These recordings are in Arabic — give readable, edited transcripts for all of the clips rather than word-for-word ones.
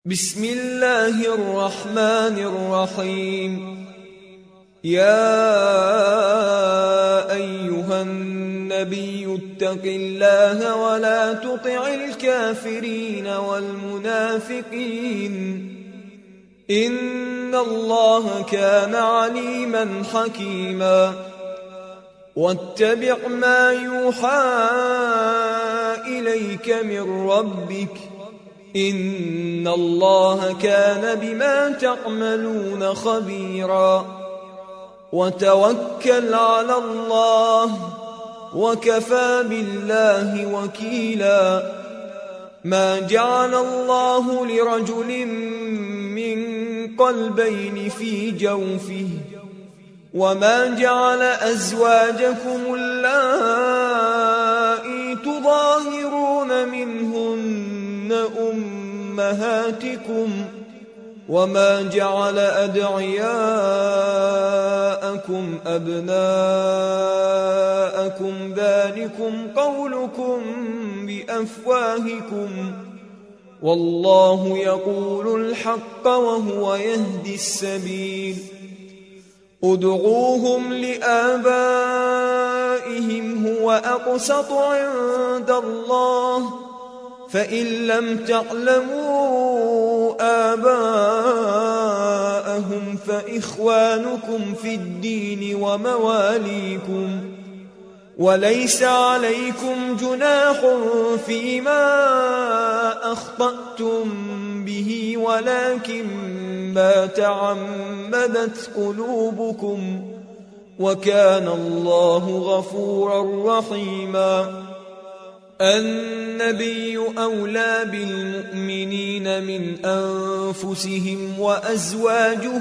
بسم الله الرحمن الرحيم. يا أيها النبي اتق الله ولا تطع الكافرين والمنافقين إن الله كان عليما حكيما. واتبع ما يوحى إليك من ربك إن الله كان بما تعملون خبيرا. وتوكل على الله وكفى بالله وكيلا. ما جعل الله لرجل من قلبين في جوفه وما جعل أزواجكم اللائي تظاهرون منهن أمهاتكم وما جعل أدعياءكم أبناءكم ذلكم قولكم بأفواهكم والله يقول الحق وهو يهدي السبيل. ادعوهم لآبائهم هو أقسط عند الله فإن لم تعلموا آباءهم فإخوانكم في الدين ومواليكم وليس عليكم جناح فيما أخطأتم به ولكن ما تعمدت قلوبكم وكان الله غفورا رحيما. النبي أولى بالمؤمنين من أنفسهم وأزواجه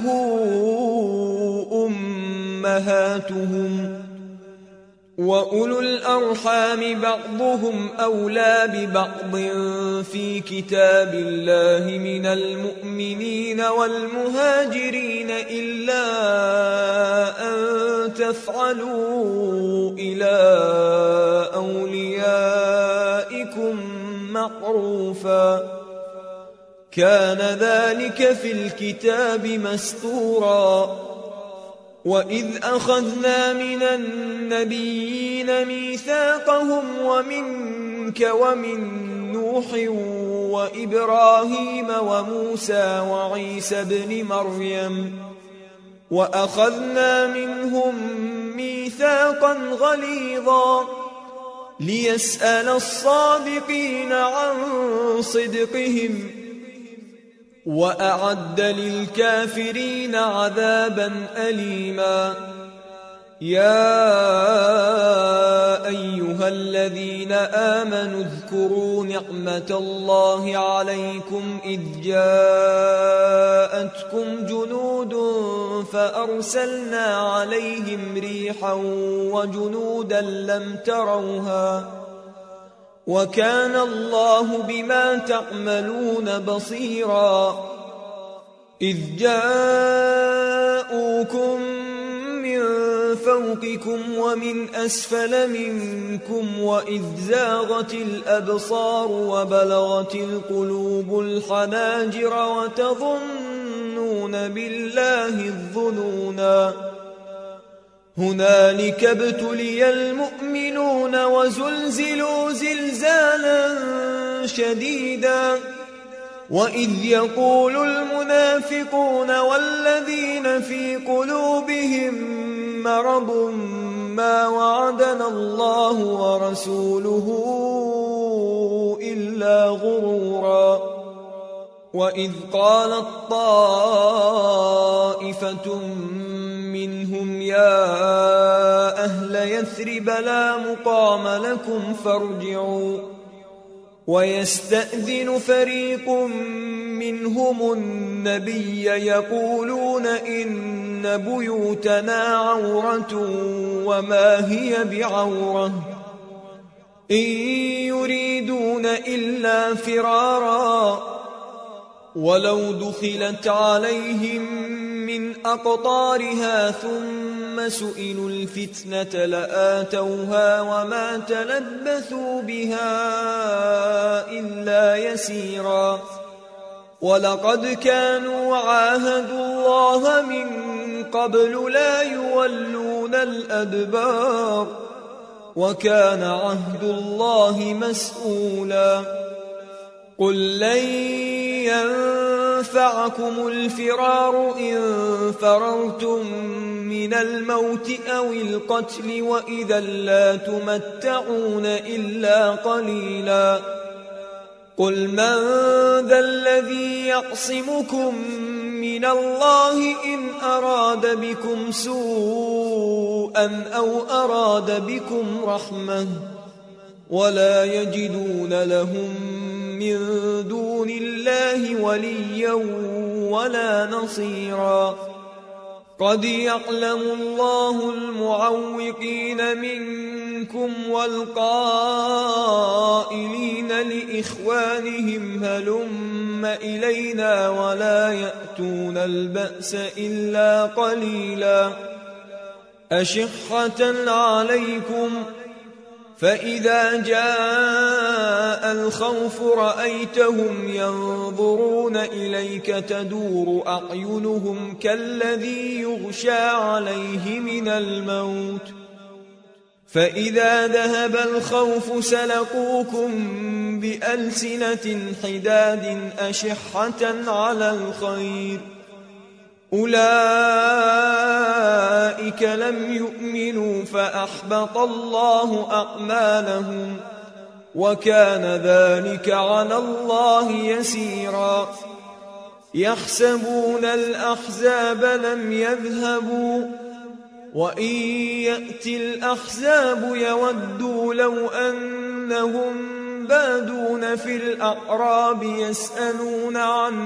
أمهاتهم وأولو الأرحام بعضهم أولى ببعض في كتاب الله من المؤمنين والمهاجرين إلا أن تفعلوا إلى أوليائكم معروفا كان ذلك في الكتاب مسطورا. وإذ أخذنا من النبيين ميثاقهم ومنك ومن نوح وإبراهيم وموسى وعيسى ابن مريم وأخذنا منهم ميثاقا غليظا ليسأل الصادقين عن صدقهم وأعد للكافرين عذابا أليما. يا أيها الذين آمنوا اذكروا نعمة الله عليكم إذ جاءتكم جنود فأرسلنا عليهم ريحا وجنودا لم تروها وكان الله بما تعملون بصيرا. إذ جاءوكم من فوقكم ومن أسفل منكم وإذ زاغت الأبصار وبلغت القلوب الحناجر وتظنون بالله الظنونا. هنالك ابتلي المؤمنون وزلزلوا زلزالا شديدا. وإذ يقول المنافقون والذين في قلوبهم مرض ما وعدنا الله ورسوله إلا غرورا. وإذ قالت طائفة منهم يا أهل يثرب لا مقام لكم فارجعوا ويستأذن فريق منهم النبي يقولون إن بيوتنا عورة وما هي بعورة إن يريدون إلا فرارا ولو دخلت عليهم من أقطارها ثم سئلوا الفتنة لآتوها وما تلبثوا بها إلا يسيرا ولقد كانوا عاهدوا الله من قبل لا يولون الأدبار وكان عهد الله مسؤولا قل لن ينفعكم الفرار إن فررتم من الموت أو القتل وإذا لا تمتعون إلا قليلا قل من ذا الذي يعصمكم من الله إن أراد بكم سوءا أو أراد بكم رحمة ولا يجدون لهم من دون الله وليا ولا نصيرا قد يعلم الله المعوقين منكم والقائلين لإخوانهم هلم إلينا ولا يأتون البأس إلا قليلا أشحة عليكم فإذا جاء الخوف رأيتهم ينظرون إليك تدور أعينهم كالذي يغشى عليه من الموت فإذا ذهب الخوف سلقوكم بألسنة حداد أشحة على الخير أولئك لم يؤمنوا فأحبط الله أعمالهم وكان ذلك على الله يسيرا يحسبون الأحزاب لم يذهبوا وإن يأتي الأحزاب يودوا لو أنهم بادون في الأعراب يسألون عن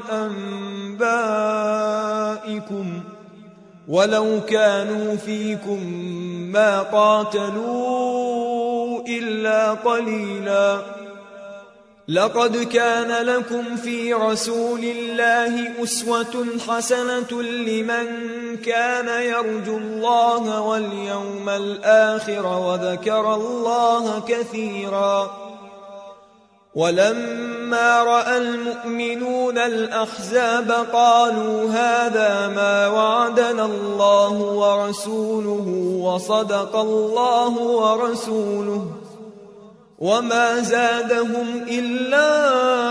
أنبائكم ولو كانوا فيكم ما قاتلوا إلا قليلا لقد كان لكم في رسول الله أسوة حسنة لمن كان يرجو الله واليوم الآخر وذكر الله كثيرا ولما رأى المؤمنون الأحزاب قالوا هذا ما وعدنا الله ورسوله وصدق الله ورسوله وما زادهم إلا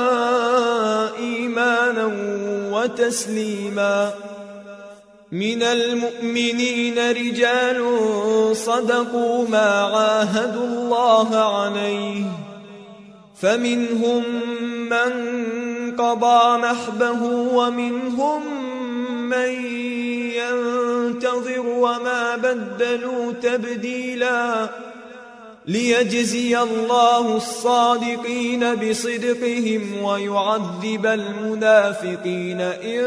إيمانا وتسليما من المؤمنين رجال صدقوا ما عاهدوا الله عليه فمنهم من قضى نحبه ومنهم من ينتظر وما بدلوا تبديلا ليجزي الله الصادقين بصدقهم ويعذب المنافقين إن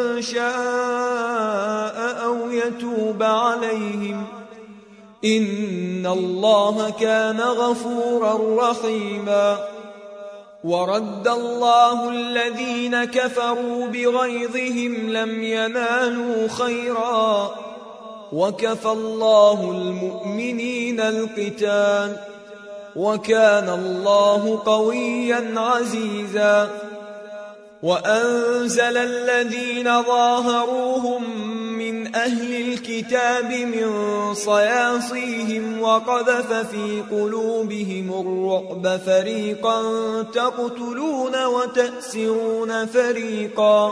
شاء أو يتوب عليهم إن الله كان غفورا رحيما ورد الله الذين كفروا بغيظهم لم ينالوا خيرا وكفى الله المؤمنين القتال وكان الله قويا عزيزا وأنزل الذين ظاهروهم من أهل الكتاب من صياصيهم وقذف في قلوبهم الرعب فريقا تقتلون وتأسرون فريقا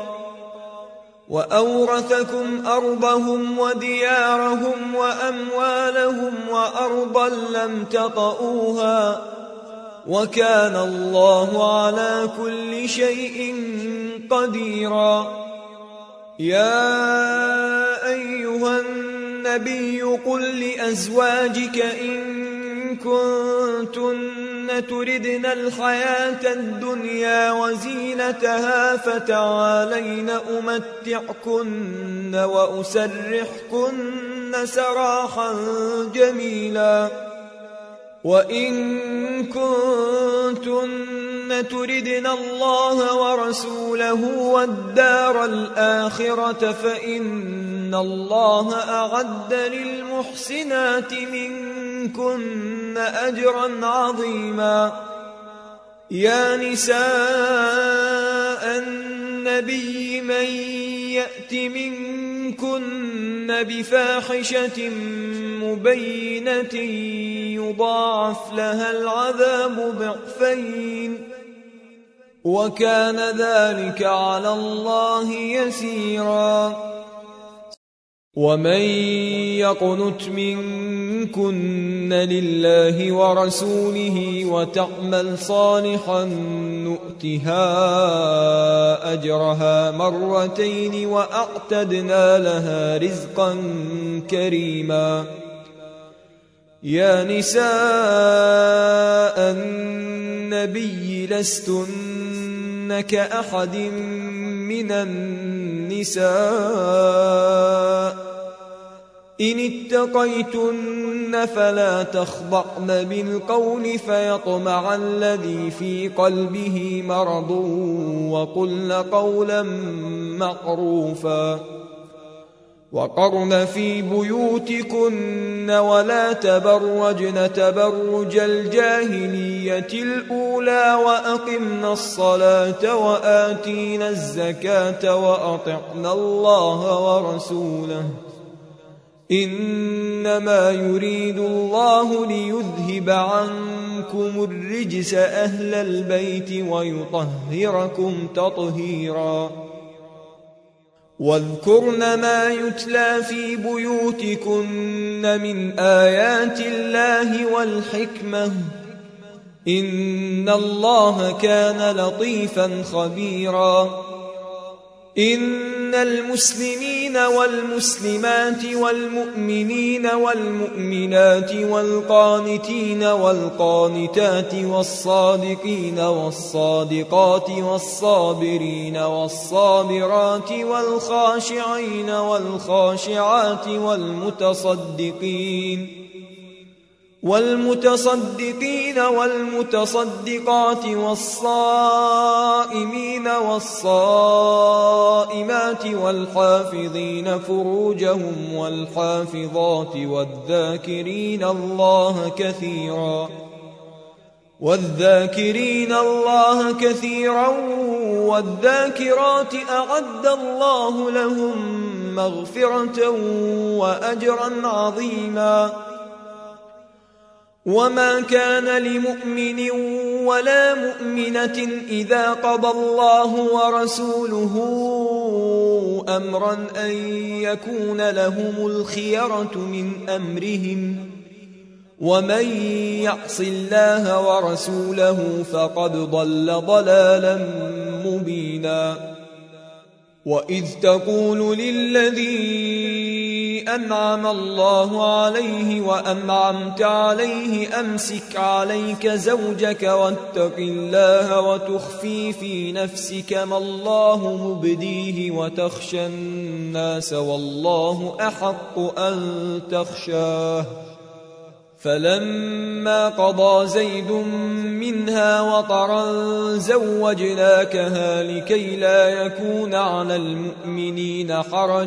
وأورثكم أرضهم وديارهم وأموالهم وأرضا لم تطئوها وكان الله على كل شيء قديرا يا أيها النبي قل لأزواجك إن كنتن تردن الحياة الدنيا وزينتها فتعالين أمتعكن وأسرحكن سراحا جميلا وإن كنتن تردن الله ورسوله والدار الآخرة فإن الله أعد للمحسنات منكن أجرا عظيما يا نساء النبي النبي من يأت منكن بفاحشة مبينة يضاعف لها العذاب ضعفين وكان ذلك على الله يسيرا. ومن يقنت منكن لله ورسوله وتعمل صالحا نؤتها أجرها مرتين وأعتدنا لها رزقا كريما. يا نساء النبي لستن كأحد من النساء إن اتقيتن فلا تخضعن بالقول فيطمع الذي في قلبه مرض وقلن قولا معروفا. وقرن في بيوتكن ولا تبرجن تبرج الجاهلية الأولى وأقمن الصلاة وآتينا الزكاة وأطعنا الله ورسوله إنما يريد الله ليذهب عنكم الرجس أهل البيت ويطهركم تطهيرا. واذكرن ما يتلى في بيوتكن من آيات الله والحكمة إن الله كان لطيفا خبيرا. إن المسلمين والمسلمات والمؤمنين والمؤمنات والقانتين والقانتات والصادقين والصادقات والصابرين والصابرات والخاشعين والخاشعات والمتصدقين والمتصدقات والصائمين والصائمات والحافظين فروجهم والحافظات والذاكرين الله كثيرا والذاكرات أعد الله لهم مغفرة وأجرا عظيما. وما كان لمؤمن ولا مؤمنة إذا قضى الله ورسوله أمرا أن يكون لهم الخيرة من أمرهم ومن يعص الله ورسوله فقد ضل ضلالا مبينا. وإذ تقول للذي أنعم الله عليه وأنعمت عليه أمسك عليك زوجك واتق الله وتخفي في نفسك ما الله مبديه وتخشى الناس والله أحق أن تخشاه فلما قضى زيد منها وطرا زوجناكها لكي لا يكون على المؤمنين حرج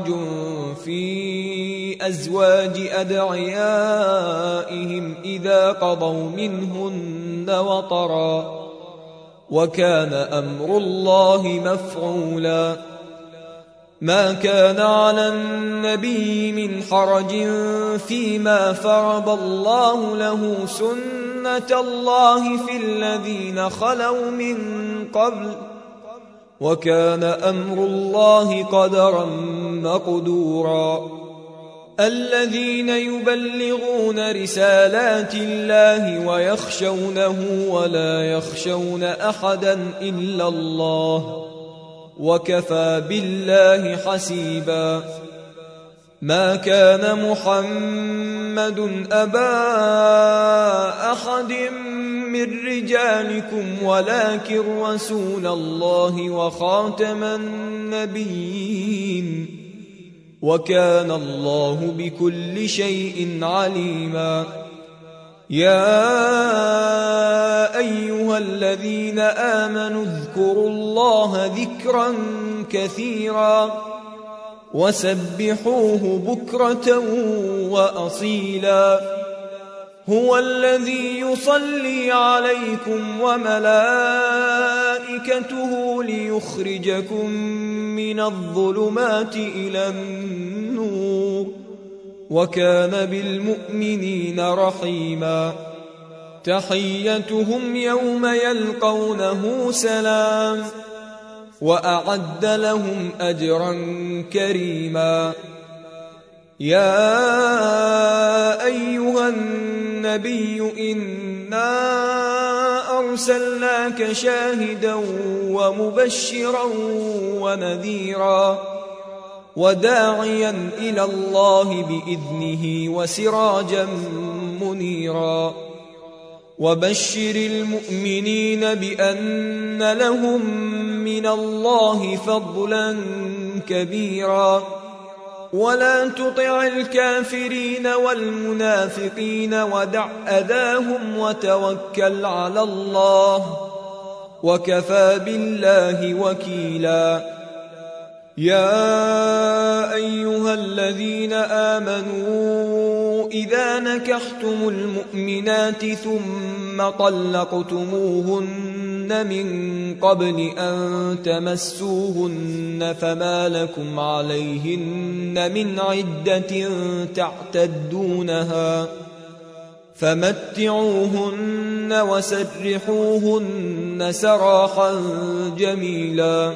في أزواج أدعيائهم إذا قضوا منهن وطرا وكان أمر الله مفعولا. ما كان على النبي من حرج فيما فرض الله له سنة الله في الذين خلوا من قبل وكان أمر الله قدرا مقدورا. الذين يبلغون رسالات الله ويخشونه ولا يخشون أحدا إلا الله وكفى بالله حسيبا. ما كان محمد أبا أحد من رجالكم ولكن رسول الله وخاتم النبيين وكان الله بكل شيء عليما. يا أيها الذين آمنوا اذكروا الله ذكرا كثيرا وسبحوه بكرة وأصيلا. هو الذي يصلي عليكم وملائكته ليخرجكم من الظلمات إلى النور وكان بالمؤمنين رحيما تحيتهم يوم يلقونه سلام وأعد لهم أجرا كريما يا أيها النبي إنا أرسلناك شاهدا ومبشرا ونذيرا وداعيا إلى الله بإذنه وسراجا منيرا وبشر المؤمنين بأن لهم من الله فضلا كبيرا ولا تطع الكافرين والمنافقين ودع أذاهم وتوكل على الله وكفى بالله وكيلا يا أيها الذين آمنوا إذا نكحتم المؤمنات ثم طلقتموهن من قبل أن تمسوهن فما لكم عليهن من عدة تعتدونها فمتعوهن وسرحوهن سراحا جميلا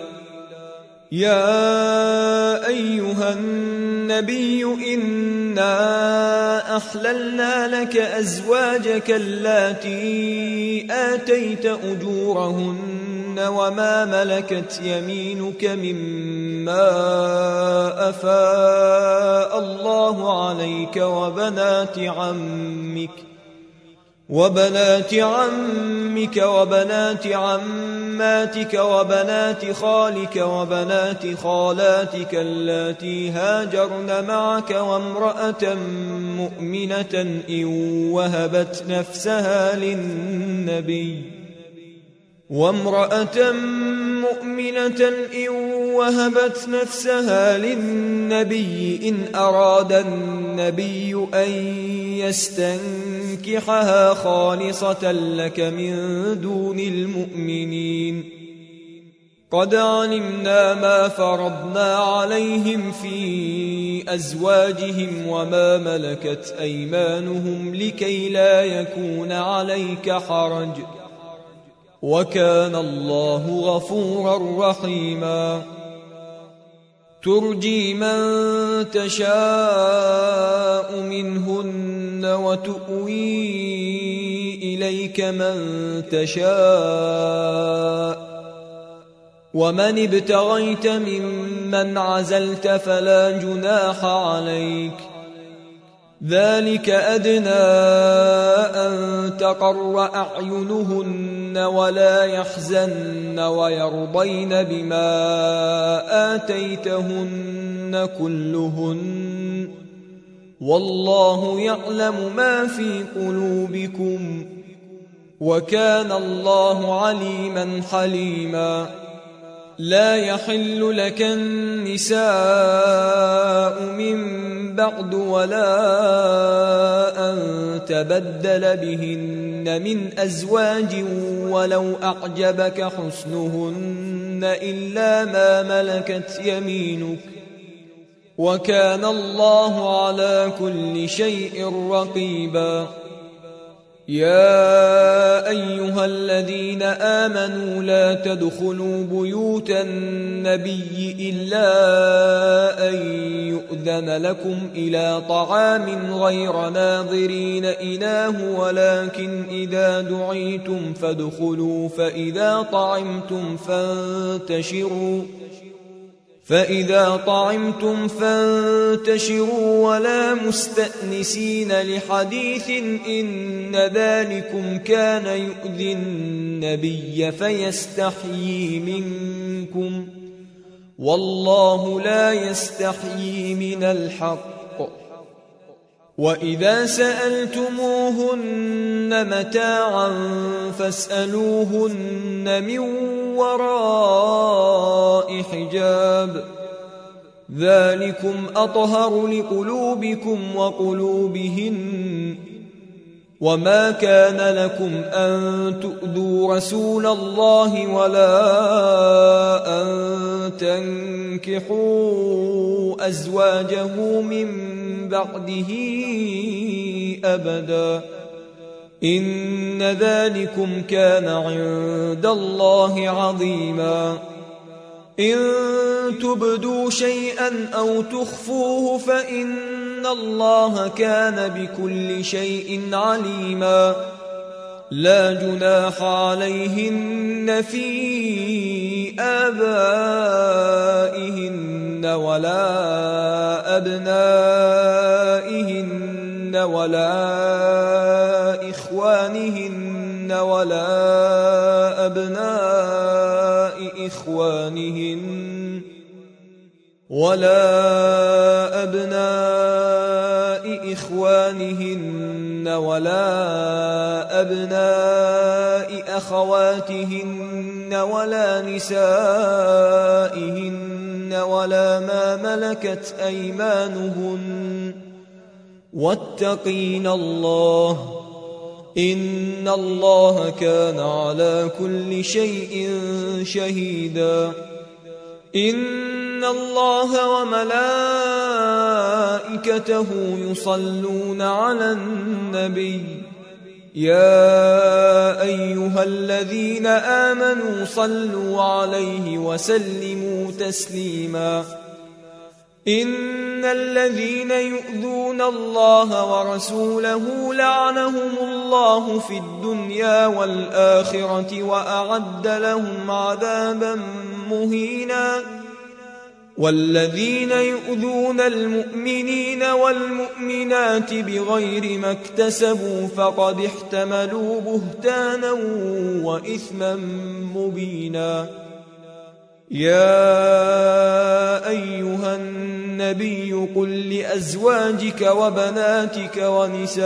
يا أيها النبي إنا أحللنا لك أزواجك اللاتي آتيت أجورهن وما ملكت يمينك مما أفاء الله عليك وبنات عمك وبنات عماتك وبنات خالك وبنات خالاتك اللاتي هاجرن معك وامرأة مؤمنة إن وهبت نفسها للنبي إن أراد النبي أن يستنكحها خالصة لك من دون المؤمنين قد علمنا ما فرضنا عليهم في أزواجهم وما ملكت أيمانهم لكي لا يكون عليك حرج وكان الله غفورا رحيما ترجي من تشاء منهن وتؤوي إليك من تشاء ومن ابتغيت ممن عزلت فلا جناح عليك ذلك أدنى أن تقر أعينهن ولا يحزن ويرضين بما آتيتهن كلهن والله يعلم ما في قلوبكم وكان الله عليما حليما لا يحل لك النساء من بعد ولا أن تبدل بهن من أزواج ولو أعجبك حسنهن إلا ما ملكت يمينك وكان الله على كل شيء رقيبا يا أيها الذين آمنوا لا تدخلوا بيوت النبي إلا أن يؤذن لكم إلى طعام غير ناظرين إناه ولكن إذا دعيتم فادخلوا فإذا طعمتم فانتشروا ولا مستأنسين لحديث إن ذلكم كان يؤذي النبي فيستحيي منكم والله لا يستحيي من الحق وإذا سألتموهن متاعا فاسألوهن من وراء حجاب ذلكم أطهر لقلوبكم وقلوبهن وما كان لكم أن تؤذوا رسول الله ولا أن تنكحوا أزواجه من بعده أبدا إن ذلكم كان عند الله عظيما إن تبدوا شيئا أو تخفوه فإن الله كان بكل شيء عليما لا جناح عليهن في آبائهن ولا أبنائهن ولا إخوانهن ولا أبناء إخوانهن ولا أبناء أخواتهن ولا نسائهن ولا ما ملكت أيمانهن واتقين الله إن الله كان على كل شيء شهيدا إن الله وملائكته يصلون على النبي يا أيها الذين آمنوا صلوا عليه وسلموا تسليما إن الذين يؤذون الله ورسوله لعنهم الله في الدنيا والآخرة وأعد لهم عذابا مهينا والذين يؤذون المؤمنين والمؤمنات بغير ما اكتسبوا فقد احتملوا بهتانا وإثما مبينا يا أيها النبي قل لأزواجك وبناتك ونساء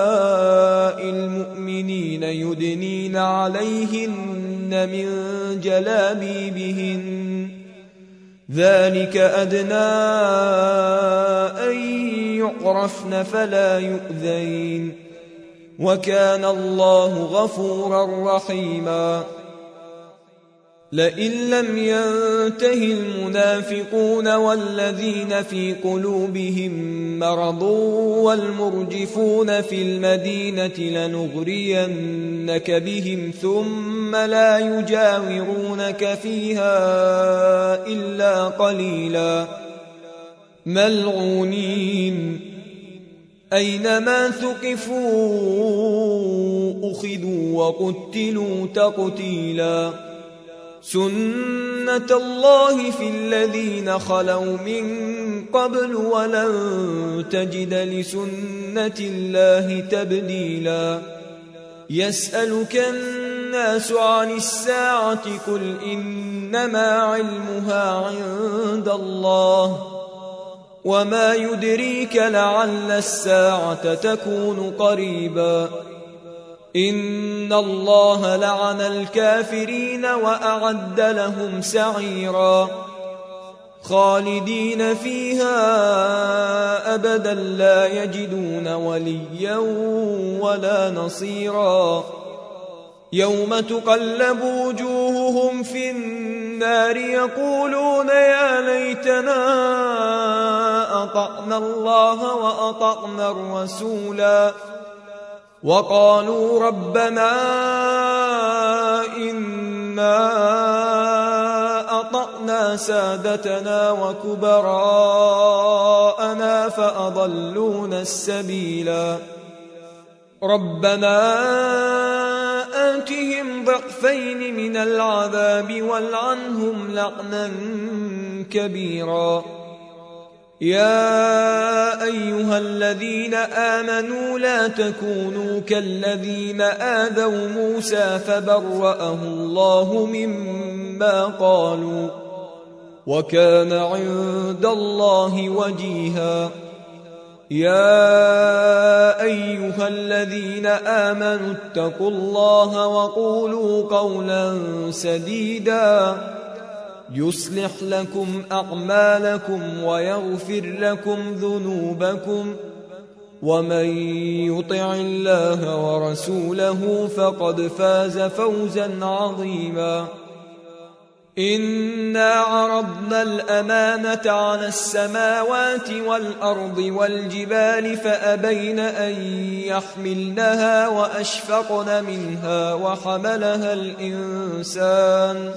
المؤمنين يدنين عليهن من جلابيبهن ذلك أدنى أن يعرفن فلا يؤذين وكان الله غفورا رحيما لئن لم ينته المنافقون والذين في قلوبهم مرض والمرجفون في المدينة لنغرينك بهم ثم لا يجاورونك فيها إلا قليلا ملعونين أينما ثقفوا أخذوا وقتلوا تقتيلا سنة الله في الذين خلوا من قبل ولن تجد لسنة الله تبديلا يسألك الناس عن الساعة قل إنما علمها عند الله وما يدريك لعل الساعة تكون قريبا إن الله لعن الكافرين وأعد لهم سعيرا خالدين فيها أبدا لا يجدون وليا ولا نصيرا يوم تقلب وجوههم في النار يقولون يا ليتنا أطعنا الله وأطعنا الرسولا وقالوا ربنا إنا أطعنا سادتنا وكبراءنا فأضلونا السبيلا ربنا آتهم ضعفين من العذاب والعنهم لعنا كبيرا يا أيها الذين آمنوا لا تكونوا كالذين آذوا موسى فبرأه الله مما قالوا وكان عند الله وجيها يا أيها الذين آمنوا اتقوا الله وقولوا قولا سديدا يصلح لكم أعمالكم ويغفر لكم ذنوبكم ومن يطع الله ورسوله فقد فاز فوزا عظيما. إنا عرضنا الأمانة على السماوات والأرض والجبال فأبين أن يحملنها وأشفقن منها وحملها الإنسان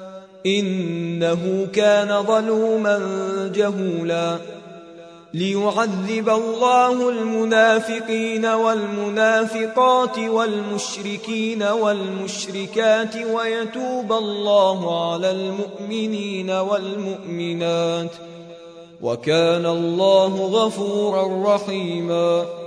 إنه كان ظلوما جهولا. ليعذب الله المنافقين والمنافقات والمشركين والمشركات ويتوب الله على المؤمنين والمؤمنات وكان الله غفورا رحيما.